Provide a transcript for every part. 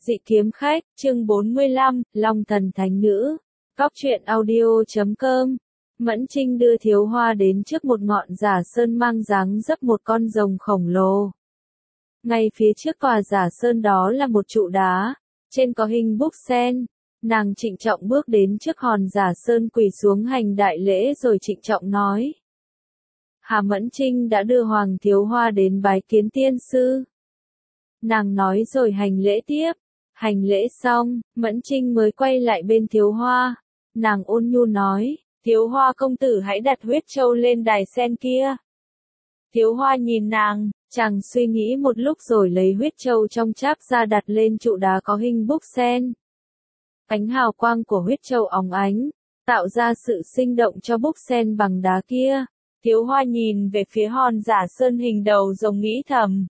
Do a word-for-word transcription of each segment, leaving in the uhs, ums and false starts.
Dị kiếm khách, chương bốn mươi lăm, Long thần thánh nữ. Cóc truyện audio chấm com. Mẫn Trinh đưa Thiếu Hoa đến trước một ngọn giả sơn mang dáng dấp một con rồng khổng lồ. Ngay phía trước tòa giả sơn đó là một trụ đá, trên có hình búp sen. Nàng trịnh trọng bước đến trước hòn giả sơn quỳ xuống hành đại lễ rồi trịnh trọng nói. Hà Mẫn Trinh đã đưa Hoàng Thiếu Hoa đến bái kiến tiên sư. Nàng nói rồi hành lễ tiếp. Hành lễ xong, Mẫn Trinh mới quay lại bên Thiếu Hoa. Nàng ôn nhu nói, Thiếu Hoa công tử hãy đặt huyết châu lên đài sen kia. Thiếu Hoa nhìn nàng, chàng suy nghĩ một lúc rồi lấy huyết châu trong cháp ra đặt lên trụ đá có hình búp sen. Ánh hào quang của huyết châu óng ánh, tạo ra sự sinh động cho búp sen bằng đá kia. Thiếu Hoa nhìn về phía hòn giả sơn hình đầu rồng nghĩ thầm.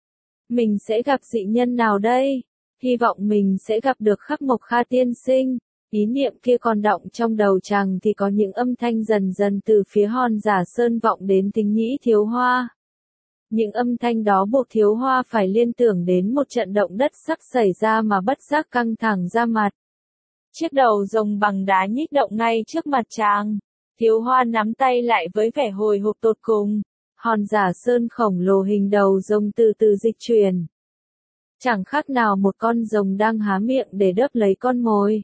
Mình sẽ gặp dị nhân nào đây? Hy vọng mình sẽ gặp được Khắc Mộc Kha tiên sinh. Ý niệm kia còn đọng trong đầu chàng thì có những âm thanh dần dần từ phía hòn giả sơn vọng đến thính nhĩ Thiếu Hoa. Những âm thanh đó buộc Thiếu Hoa phải liên tưởng đến một trận động đất sắp xảy ra mà bất giác căng thẳng ra mặt. Chiếc đầu rồng bằng đá nhích động ngay trước mặt chàng. Thiếu Hoa nắm tay lại với vẻ hồi hộp tột cùng. Hòn giả sơn khổng lồ hình đầu rồng từ từ dịch chuyển. Chẳng khác nào một con rồng đang há miệng để đớp lấy con mồi.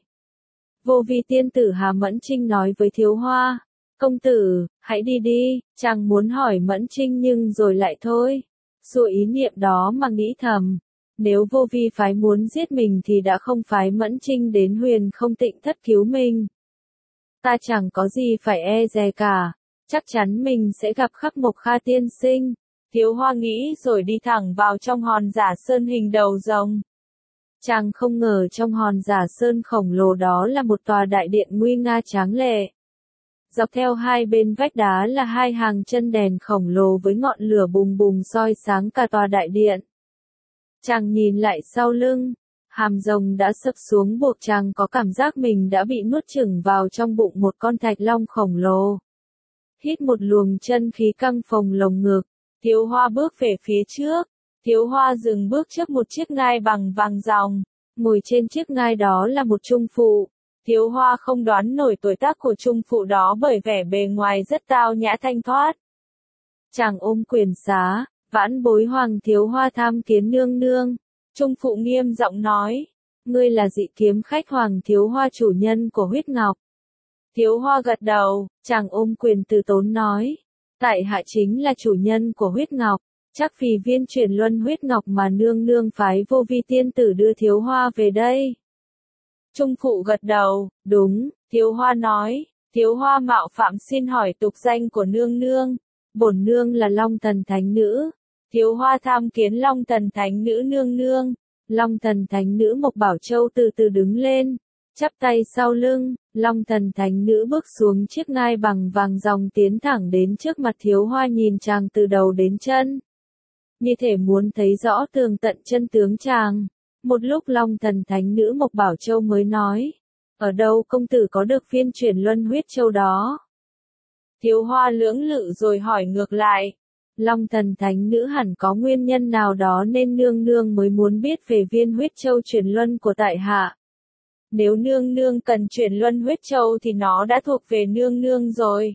Vô vi tiên tử Hà Mẫn Trinh nói với Thiếu Hoa. Công tử, hãy đi đi, chàng muốn hỏi Mẫn Trinh nhưng rồi lại thôi. Xua ý niệm đó mà nghĩ thầm. Nếu vô vi phái muốn giết mình thì đã không phái Mẫn Trinh đến Huyền Không Tịnh Thất cứu mình. Ta chẳng có gì phải e dè cả. Chắc chắn mình sẽ gặp Khắc Mộc Kha tiên sinh. Thiếu Hoa nghĩ rồi đi thẳng vào trong hòn giả sơn hình đầu rồng. Chàng không ngờ trong hòn giả sơn khổng lồ đó là một tòa đại điện nguy nga tráng lệ. Dọc theo hai bên vách đá là hai hàng chân đèn khổng lồ với ngọn lửa bùng bùng soi sáng cả tòa đại điện. Chàng nhìn lại sau lưng, hàm rồng đã sập xuống buộc chàng có cảm giác mình đã bị nuốt chửng vào trong bụng một con thạch long khổng lồ. Hít một luồng chân khí căng phồng lồng ngực, Thiếu Hoa bước về phía trước. Thiếu Hoa dừng bước trước một chiếc ngai bằng vàng ròng, ngồi trên chiếc ngai đó là một trung phụ. Thiếu Hoa không đoán nổi tuổi tác của trung phụ đó bởi vẻ bề ngoài rất tao nhã thanh thoát. Chàng ôm quyền xá, vãn bối Hoàng Thiếu Hoa tham kiến nương nương. Trung phụ nghiêm giọng nói, ngươi là dị kiếm khách Hoàng Thiếu Hoa chủ nhân của huyết ngọc. Thiếu Hoa gật đầu, chàng ôm quyền từ tốn nói, tại hạ chính là chủ nhân của huyết ngọc. Chắc vì viên chuyển luân huyết ngọc mà nương nương phái vô vi tiên tử đưa Thiếu Hoa về đây. Trung phụ gật đầu, đúng, Thiếu Hoa nói, Thiếu Hoa mạo phạm xin hỏi tục danh của nương nương. Bổn nương là Long thần thánh nữ. Thiếu Hoa tham kiến Long thần thánh nữ nương nương. Long thần thánh nữ Mộc Bảo Châu từ từ đứng lên, chắp tay sau lưng. Long thần thánh nữ bước xuống chiếc ngai bằng vàng ròng tiến thẳng đến trước mặt Thiếu Hoa nhìn chàng từ đầu đến chân. Như thể muốn thấy rõ tường tận chân tướng chàng. Một lúc Long thần thánh nữ Mộc Bảo Châu mới nói. Ở đâu công tử có được viên chuyển luân huyết châu đó? Thiếu Hoa lưỡng lự rồi hỏi ngược lại. Long thần thánh nữ hẳn có nguyên nhân nào đó nên nương nương mới muốn biết về viên huyết châu chuyển luân của tại hạ. Nếu nương nương cần chuyển luân huyết châu thì nó đã thuộc về nương nương rồi.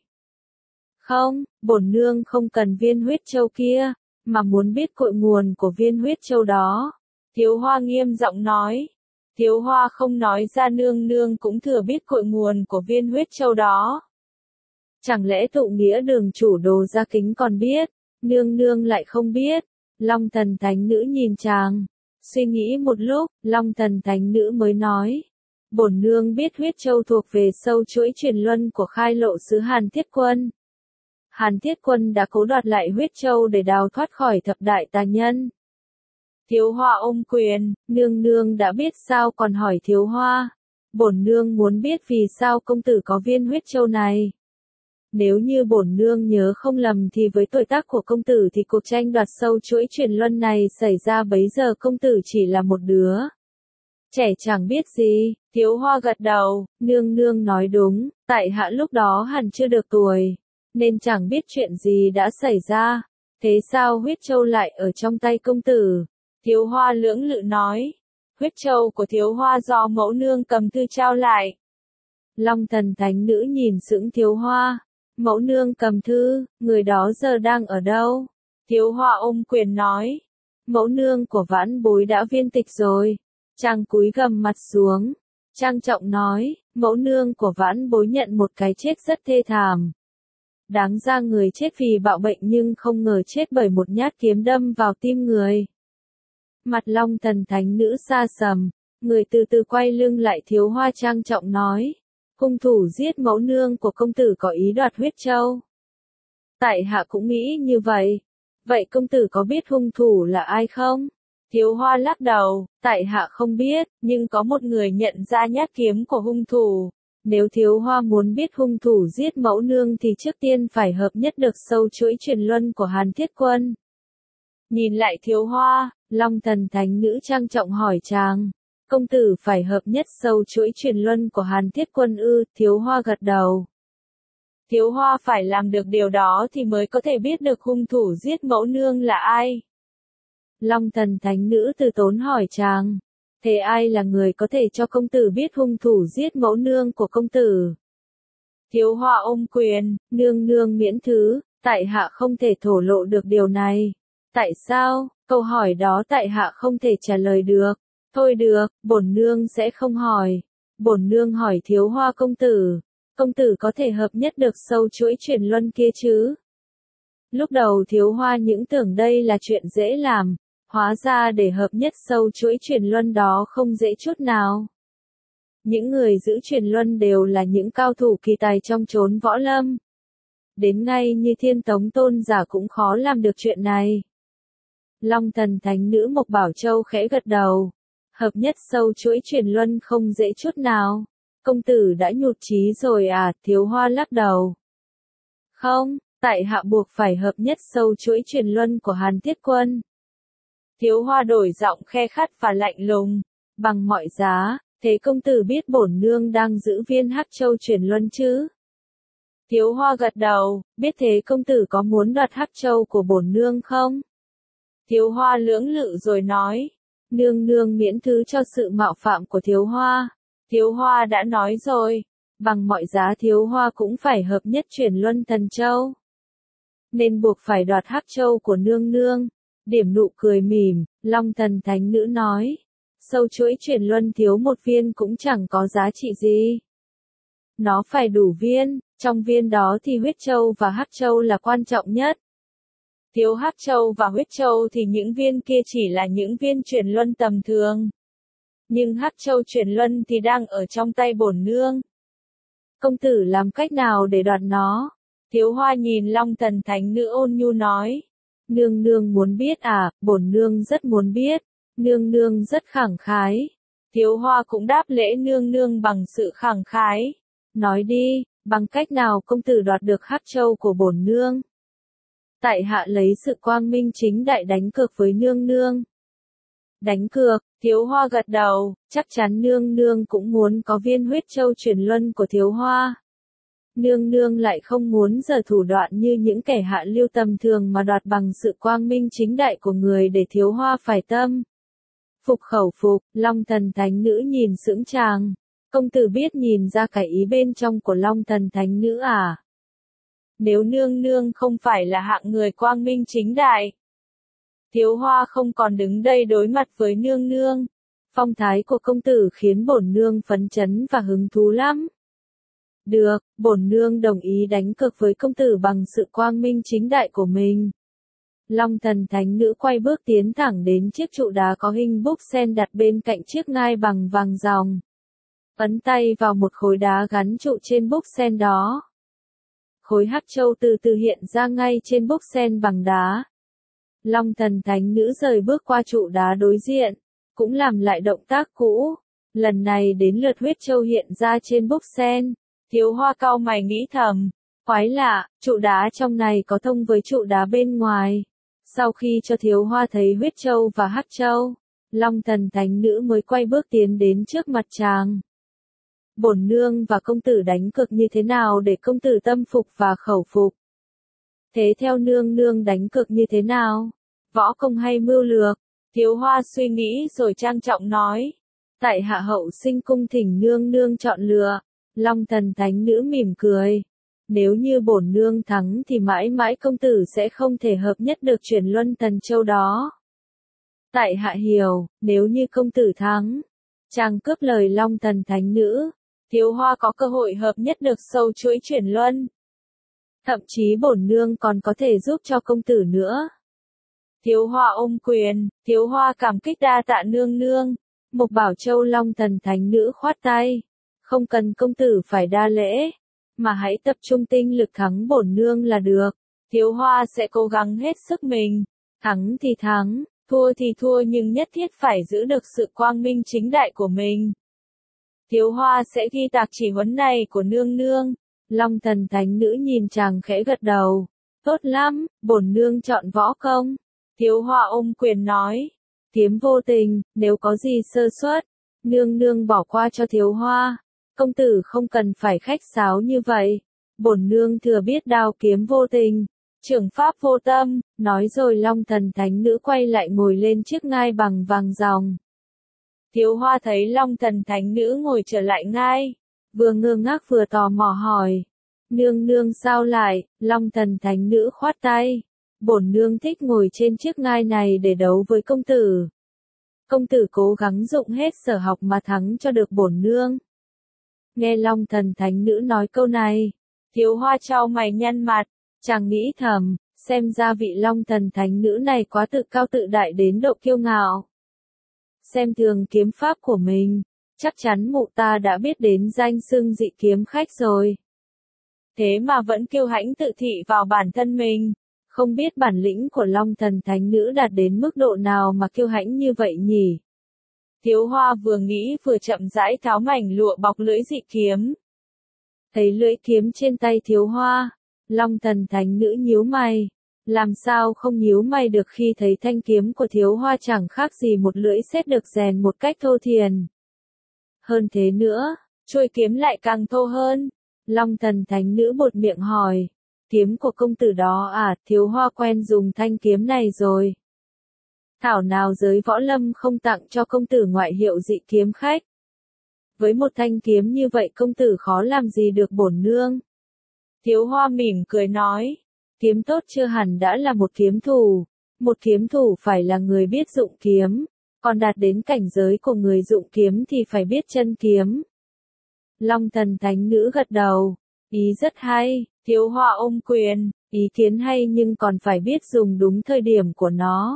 Không, bổn nương không cần viên huyết châu kia, mà muốn biết cội nguồn của viên huyết châu đó. Thiếu Hoa nghiêm giọng nói. Thiếu Hoa không nói ra nương nương cũng thừa biết cội nguồn của viên huyết châu đó. Chẳng lẽ tụ nghĩa đường chủ Đồ Gia Kính còn biết, nương nương lại không biết. Long thần thánh nữ nhìn chàng, suy nghĩ một lúc, Long thần thánh nữ mới nói. Bổn nương biết huyết châu thuộc về sâu chuỗi truyền luân của khai lộ sứ Hàn Thiết Quân. Hàn Thiết Quân đã cố đoạt lại huyết châu để đào thoát khỏi thập đại tà nhân. Thiếu Hoa ôm quyền, nương nương đã biết sao còn hỏi Thiếu Hoa. Bổn nương muốn biết vì sao công tử có viên huyết châu này. Nếu như bổn nương nhớ không lầm thì với tuổi tác của công tử thì cuộc tranh đoạt sâu chuỗi truyền luân này xảy ra bấy giờ công tử chỉ là một đứa trẻ chẳng biết gì. Thiếu Hoa gật đầu, nương nương nói đúng, tại hạ lúc đó hẳn chưa được tuổi, nên chẳng biết chuyện gì đã xảy ra. Thế sao huyết châu lại ở trong tay công tử? Thiếu Hoa lưỡng lự nói, huyết châu của thiếu hoa do mẫu nương cầm thư trao lại. Long thần thánh nữ nhìn sững thiếu hoa. Mẫu nương cầm thư, người đó giờ đang ở đâu? Thiếu hoa ôm quyền nói. Mẫu nương của vãn bối đã viên tịch rồi. Chàng cúi gằm mặt xuống. Trang trọng nói, mẫu nương của vãn bối nhận một cái chết rất thê thảm. Đáng ra người chết vì bạo bệnh nhưng không ngờ chết bởi một nhát kiếm đâm vào tim người. Mặt long thần thánh nữ xa sầm, người từ từ quay lưng lại thiếu hoa trang trọng nói. Hung thủ giết mẫu nương của công tử có ý đoạt huyết châu. Tại hạ cũng nghĩ như vậy. Vậy công tử có biết hung thủ là ai không? Thiếu hoa lắc đầu, tại hạ không biết, nhưng có một người nhận ra nhát kiếm của hung thủ. Nếu thiếu hoa muốn biết hung thủ giết mẫu nương thì trước tiên phải hợp nhất được sâu chuỗi truyền luân của Hàn Thiết Quân. Nhìn lại thiếu hoa, long thần thánh nữ trang trọng hỏi chàng. Công tử phải hợp nhất sâu chuỗi truyền luân của Hàn Thiết Quân ư? Thiếu hoa gật đầu. Thiếu hoa phải làm được điều đó thì mới có thể biết được hung thủ giết mẫu nương là ai. Long thần thánh nữ từ tốn hỏi chàng. Thế ai là người có thể cho công tử biết hung thủ giết mẫu nương của công tử? Thiếu hoa ôm quyền, nương nương miễn thứ, tại hạ không thể thổ lộ được điều này. Tại sao? Câu hỏi đó tại hạ không thể trả lời được. Thôi được, bổn nương sẽ không hỏi. Bổn nương hỏi thiếu hoa công tử. Công tử có thể hợp nhất được sâu chuỗi truyền luân kia chứ? Lúc đầu thiếu hoa những tưởng đây là chuyện dễ làm. Hóa ra để hợp nhất sâu chuỗi truyền luân đó không dễ chút nào. Những người giữ truyền luân đều là những cao thủ kỳ tài trong chốn võ lâm. Đến ngay như Thiên Tống tôn giả cũng khó làm được chuyện này. Long thần thánh nữ Mộc Bảo Châu khẽ gật đầu. Hợp nhất sâu chuỗi truyền luân không dễ chút nào. Công tử đã nhụt chí rồi à? Thiếu hoa lắc đầu. Không, tại hạ buộc phải hợp nhất sâu chuỗi truyền luân của Hàn Thiết Quân. Thiếu hoa đổi giọng khe khắt và lạnh lùng. Bằng mọi giá, thế công tử biết bổn nương đang giữ viên Hắc Châu truyền luân chứ? Thiếu hoa gật đầu, biết thế công tử có muốn đoạt Hắc Châu của bổn nương không? Thiếu hoa lưỡng lự rồi nói. Nương nương miễn thứ cho sự mạo phạm của thiếu hoa. Thiếu hoa đã nói rồi. Bằng mọi giá thiếu hoa cũng phải hợp nhất truyền luân thần châu. Nên buộc phải đoạt Hắc Châu của nương nương. Điểm nụ cười mỉm, long thần thánh nữ nói. Sâu chuỗi truyền luân thiếu một viên cũng chẳng có giá trị gì. Nó phải đủ viên, trong viên đó thì huyết châu và hắc châu là quan trọng nhất. Thiếu hắc châu và huyết châu thì những viên kia chỉ là những viên truyền luân tầm thường. Nhưng hắc châu truyền luân thì đang ở trong tay bổn nương. Công tử làm cách nào để đoạt nó? Thiếu hoa nhìn long thần thánh nữ ôn nhu nói. Nương nương muốn biết à? Bổn nương rất muốn biết. Nương nương rất khẳng khái. Thiếu hoa cũng đáp lễ nương nương bằng sự khẳng khái. Nói đi, bằng cách nào công tử đoạt được hắc châu của bổn nương? Tại hạ lấy sự quang minh chính đại đánh cược với nương nương. Đánh cược, thiếu hoa gật đầu, chắc chắn nương nương cũng muốn có viên huyết châu truyền luân của thiếu hoa. Nương nương lại không muốn giở thủ đoạn như những kẻ hạ lưu tầm thường mà đoạt bằng sự quang minh chính đại của người để thiếu hoa phải tâm. Phục khẩu phục, long thần thánh nữ nhìn sững chàng. Công tử biết nhìn ra cái ý bên trong của long thần thánh nữ à? Nếu nương nương không phải là hạng người quang minh chính đại, thiếu hoa không còn đứng đây đối mặt với nương nương. Phong thái của công tử khiến bổn nương phấn chấn và hứng thú lắm. Được, bổn nương đồng ý đánh cược với công tử bằng sự quang minh chính đại của mình. Long thần thánh nữ quay bước tiến thẳng đến chiếc trụ đá có hình búp sen đặt bên cạnh chiếc ngai bằng vàng ròng. Ấn tay vào một khối đá gắn trụ trên búp sen đó. Khối hắc châu từ từ hiện ra ngay trên búp sen bằng đá. Long thần thánh nữ rời bước qua trụ đá đối diện, cũng làm lại động tác cũ. Lần này đến lượt huyết châu hiện ra trên búp sen. Thiếu hoa cau mày nghĩ thầm, quái lạ, trụ đá trong này có thông với trụ đá bên ngoài. Sau khi cho thiếu hoa thấy huyết châu và hắc châu, long thần thánh nữ mới quay bước tiến đến trước mặt chàng. Bổn nương và công tử đánh cược như thế nào để công tử tâm phục và khẩu phục? Thế theo nương nương đánh cược như thế nào? Võ công hay mưu lược? Thiếu Hoa suy nghĩ rồi trang trọng nói. Tại hạ hậu sinh cung thỉnh nương nương chọn lựa. Long Thần thánh nữ mỉm cười. Nếu như bổn nương thắng thì mãi mãi công tử sẽ không thể hợp nhất được chuyển luân Thần Châu đó. Tại hạ hiểu, nếu như công tử thắng. Chàng cướp lời Long Thần thánh nữ. Thiếu Hoa có cơ hội hợp nhất được sâu chuỗi chuyển luân. Thậm chí bổn nương còn có thể giúp cho công tử nữa. Thiếu Hoa ôm quyền, Thiếu Hoa cảm kích đa tạ nương nương. Mục Bảo Châu Long Thần thánh nữ khoát tay. Không cần công tử phải đa lễ, mà hãy tập trung tinh lực thắng bổn nương là được. Thiếu Hoa sẽ cố gắng hết sức mình. Thắng thì thắng, thua thì thua nhưng nhất thiết phải giữ được sự quang minh chính đại của mình. Thiếu Hoa sẽ ghi tạc chỉ huấn này của nương nương. Long Thần thánh nữ nhìn chàng khẽ gật đầu. Tốt lắm, bổn nương chọn võ công. Thiếu Hoa ôm quyền nói. Kiếm vô tình, nếu có gì sơ suất, nương nương bỏ qua cho Thiếu Hoa. Công tử không cần phải khách sáo như vậy. Bổn nương thừa biết đao kiếm vô tình, trưởng pháp vô tâm. Nói rồi Long Thần thánh nữ quay lại ngồi lên chiếc ngai bằng vàng ròng. Thiếu Hoa thấy Long Thần thánh nữ ngồi trở lại ngai, vừa ngơ ngác vừa tò mò hỏi. Nương nương sao lại? Long Thần thánh nữ khoát tay. Bổn nương thích ngồi trên chiếc ngai này để đấu với công tử. Công tử cố gắng dụng hết sở học mà thắng cho được bổn nương. Nghe Long Thần thánh nữ nói câu này, Thiếu Hoa chau mày nhăn mặt, chàng nghĩ thầm, xem ra vị Long Thần thánh nữ này quá tự cao tự đại đến độ kiêu ngạo. Xem thường kiếm pháp của mình, chắc chắn mụ ta đã biết đến danh xưng dị kiếm khách rồi. Thế mà vẫn kiêu hãnh tự thị vào bản thân mình, không biết bản lĩnh của Long Thần thánh nữ đạt đến mức độ nào mà kiêu hãnh như vậy nhỉ. Thiếu Hoa vừa nghĩ vừa chậm rãi tháo mảnh lụa bọc lưỡi dị kiếm. Thấy lưỡi kiếm trên tay Thiếu Hoa, Long Thần thánh nữ nhíu mày. Làm sao không nhíu mày được khi thấy thanh kiếm của Thiếu Hoa chẳng khác gì một lưỡi sét được rèn một cách thô thiền. Hơn thế nữa, chuôi kiếm lại càng thô hơn. Long Thần thánh nữ buột miệng hỏi. Kiếm của công tử đó à? Thiếu Hoa quen dùng thanh kiếm này rồi. Thảo nào giới võ lâm không tặng cho công tử ngoại hiệu dị kiếm khách. Với một thanh kiếm như vậy công tử khó làm gì được bổn nương. Thiếu Hoa mỉm cười nói. Kiếm tốt chưa hẳn đã là một kiếm thủ. Một kiếm thủ phải là người biết dụng kiếm. Còn đạt đến cảnh giới của người dụng kiếm thì phải biết chân kiếm. Long Thần thánh nữ gật đầu. Ý rất hay. Thiếu Hoa ôm quyền. Ý kiến hay nhưng còn phải biết dùng đúng thời điểm của nó.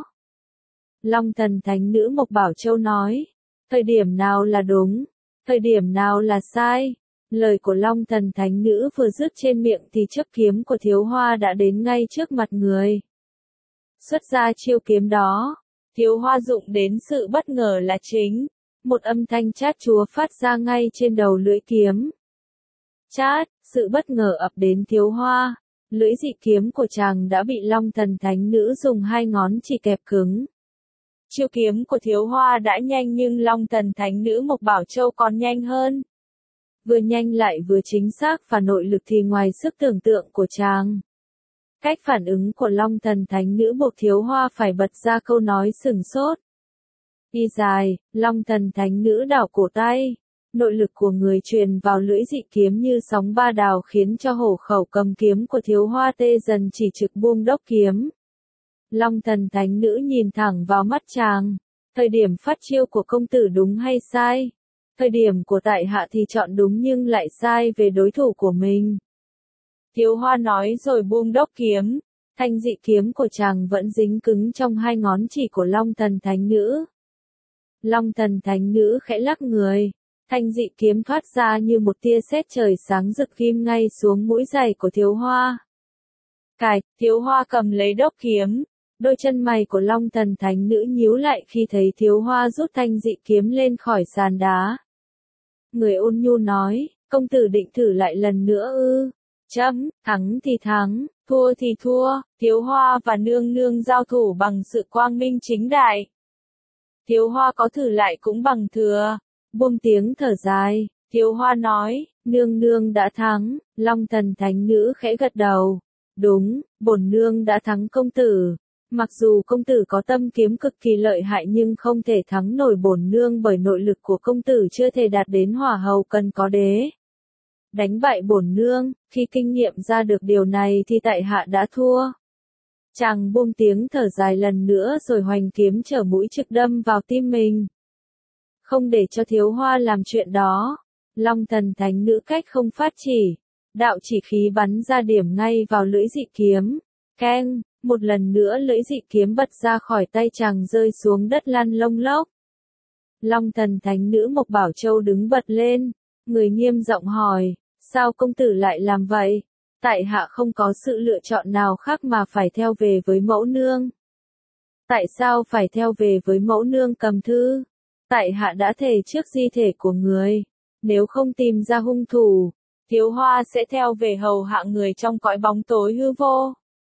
Long Thần thánh nữ Mộc Bảo Châu nói. Thời điểm nào là đúng? Thời điểm nào là sai? Lời của Long Thần thánh nữ vừa dứt trên miệng thì chiếc kiếm của Thiếu Hoa đã đến ngay trước mặt người. Xuất ra chiêu kiếm đó, Thiếu Hoa dụng đến sự bất ngờ là chính. Một âm thanh chát chúa phát ra ngay trên đầu lưỡi kiếm. Chát, sự bất ngờ ập đến Thiếu Hoa. Lưỡi dị kiếm của chàng đã bị Long Thần thánh nữ dùng hai ngón chỉ kẹp cứng. Chiêu kiếm của Thiếu Hoa đã nhanh nhưng Long Thần thánh nữ Mộc Bảo Châu còn nhanh hơn. Vừa nhanh lại vừa chính xác và nội lực thì ngoài sức tưởng tượng của chàng. Cách phản ứng của Long Thần thánh nữ buộc Thiếu Hoa phải bật ra câu nói sừng sốt. Đi dài, Long Thần thánh nữ đảo cổ tay. Nội lực của người truyền vào lưỡi dị kiếm như sóng ba đào khiến cho hổ khẩu cầm kiếm của Thiếu Hoa tê dần chỉ trực buông đốc kiếm. Long Thần thánh nữ nhìn thẳng vào mắt chàng. Thời điểm phát chiêu của công tử đúng hay sai? Thời điểm của tại hạ thì chọn đúng nhưng lại sai về đối thủ của mình. Thiếu Hoa nói rồi buông đốc kiếm. Thanh dị kiếm của chàng vẫn dính cứng trong hai ngón chỉ của Long Thần thánh nữ. Long Thần thánh nữ khẽ lắc người. Thanh dị kiếm thoát ra như một tia sét trời sáng rực ghim ngay xuống mũi giày của Thiếu Hoa. Cài, Thiếu Hoa cầm lấy đốc kiếm. Đôi chân mày của Long Thần thánh nữ nhíu lại khi thấy Thiếu Hoa rút thanh dị kiếm lên khỏi sàn đá. Người ôn nhu nói, công tử định thử lại lần nữa ư? Chấm, thắng thì thắng, thua thì thua. Thiếu Hoa và nương nương giao thủ bằng sự quang minh chính đại. Thiếu Hoa có thử lại cũng bằng thừa. Buông tiếng thở dài, Thiếu Hoa nói, nương nương đã thắng. Long Thần thánh nữ khẽ gật đầu. Đúng, bổn nương đã thắng công tử. Mặc dù công tử có tâm kiếm cực kỳ lợi hại nhưng không thể thắng nổi bổn nương bởi nội lực của công tử chưa thể đạt đến hỏa hầu cần có đế. Đánh bại bổn nương, khi kinh nghiệm ra được điều này thì tại hạ đã thua. Chàng buông tiếng thở dài lần nữa rồi hoành kiếm trở mũi trực đâm vào tim mình. Không để cho thiếu hoa làm chuyện đó, Long Thần Thánh Nữ cách không phát chỉ, đạo chỉ khí bắn ra điểm ngay vào lưỡi dị kiếm. Keng, một lần nữa lưỡi dị kiếm bật ra khỏi tay chàng rơi xuống đất lăn lông lốc. Long Thần Thánh Nữ Mộc Bảo Châu đứng bật lên, người nghiêm giọng hỏi, sao công tử lại làm vậy? Tại hạ không có sự lựa chọn nào khác mà phải theo về với mẫu nương. Tại sao phải theo về với mẫu nương cầm thư? Tại hạ đã thề trước di thể của người, nếu không tìm ra hung thủ, thiếu hoa sẽ theo về hầu hạ người trong cõi bóng tối hư vô.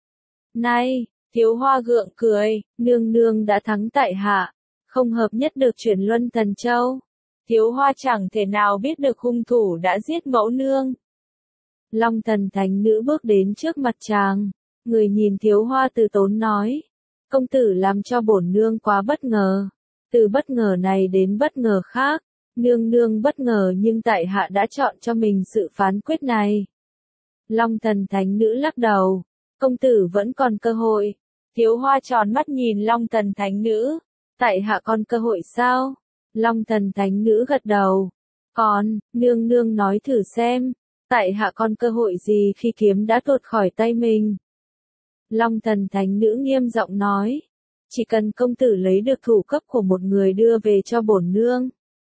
Này, thiếu hoa gượng cười, nương nương đã thắng tại hạ, không hợp nhất được chuyển luân thần châu. Thiếu hoa chẳng thể nào biết được hung thủ đã giết mẫu nương. Long Thần Thánh Nữ bước đến trước mặt chàng, người nhìn thiếu hoa từ tốn nói, công tử làm cho bổn nương quá bất ngờ, từ bất ngờ này đến bất ngờ khác, nương nương bất ngờ nhưng tại hạ đã chọn cho mình sự phán quyết này. Long Thần Thánh Nữ lắc đầu, công tử vẫn còn cơ hội. Thiếu hoa tròn mắt nhìn Long Thần Thánh Nữ, tại hạ còn cơ hội sao? Long Thần Thánh Nữ gật đầu, còn, nương nương nói thử xem, tại hạ còn cơ hội gì khi kiếm đã tuột khỏi tay mình? Long Thần Thánh Nữ nghiêm giọng nói, chỉ cần công tử lấy được thủ cấp của một người đưa về cho bổn nương,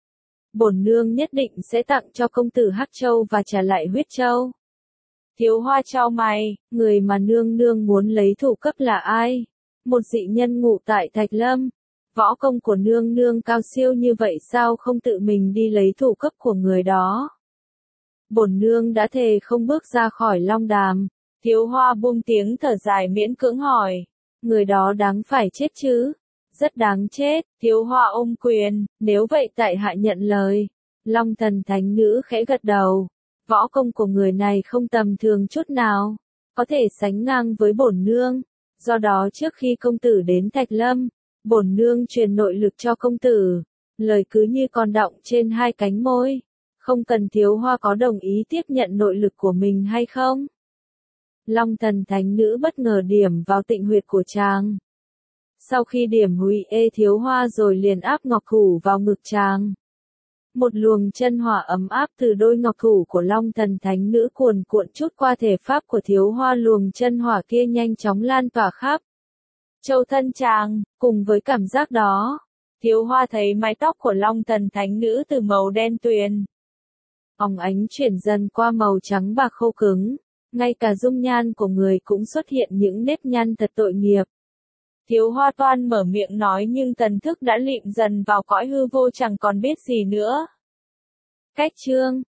bổn nương nhất định sẽ tặng cho công tử Hắc Châu và trả lại huyết châu. Thiếu hoa chau mày, người mà nương nương muốn lấy thủ cấp là ai? Một dị nhân ngụ tại Thạch Lâm. Võ công của nương nương cao siêu như vậy sao không tự mình đi lấy thủ cấp của người đó? Bổn nương đã thề không bước ra khỏi long đàm. Thiếu hoa buông tiếng thở dài miễn cưỡng hỏi, người đó đáng phải chết chứ? Rất đáng chết. Thiếu hoa ôm quyền, nếu vậy tại hạ nhận lời. Long Thần Thánh Nữ khẽ gật đầu. Võ công của người này không tầm thường chút nào, có thể sánh ngang với bổn nương. Do đó trước khi công tử đến Thạch Lâm, bổn nương truyền nội lực cho công tử. Lời cứ như còn đọng trên hai cánh môi. Không cần thiếu hoa có đồng ý tiếp nhận nội lực của mình hay không? Long Thần Thánh Nữ bất ngờ điểm vào tịnh huyệt của chàng. Sau khi điểm hủy ê thiếu hoa rồi liền áp ngọc thủ vào ngực chàng. Một luồng chân hỏa ấm áp từ đôi ngọc thủ của Long Thần Thánh Nữ cuồn cuộn chút qua thể pháp của thiếu hoa, luồng chân hỏa kia nhanh chóng lan tỏa khắp châu thân chàng. Cùng với cảm giác đó, thiếu hoa thấy mái tóc của Long Thần Thánh Nữ từ màu đen tuyền óng ánh chuyển dần qua màu trắng bạc khô cứng, ngay cả dung nhan của người cũng xuất hiện những nếp nhăn thật tội nghiệp. Thiếu hoa toan mở miệng nói nhưng thần thức đã lịm dần vào cõi hư vô chẳng còn biết gì nữa. Cách chương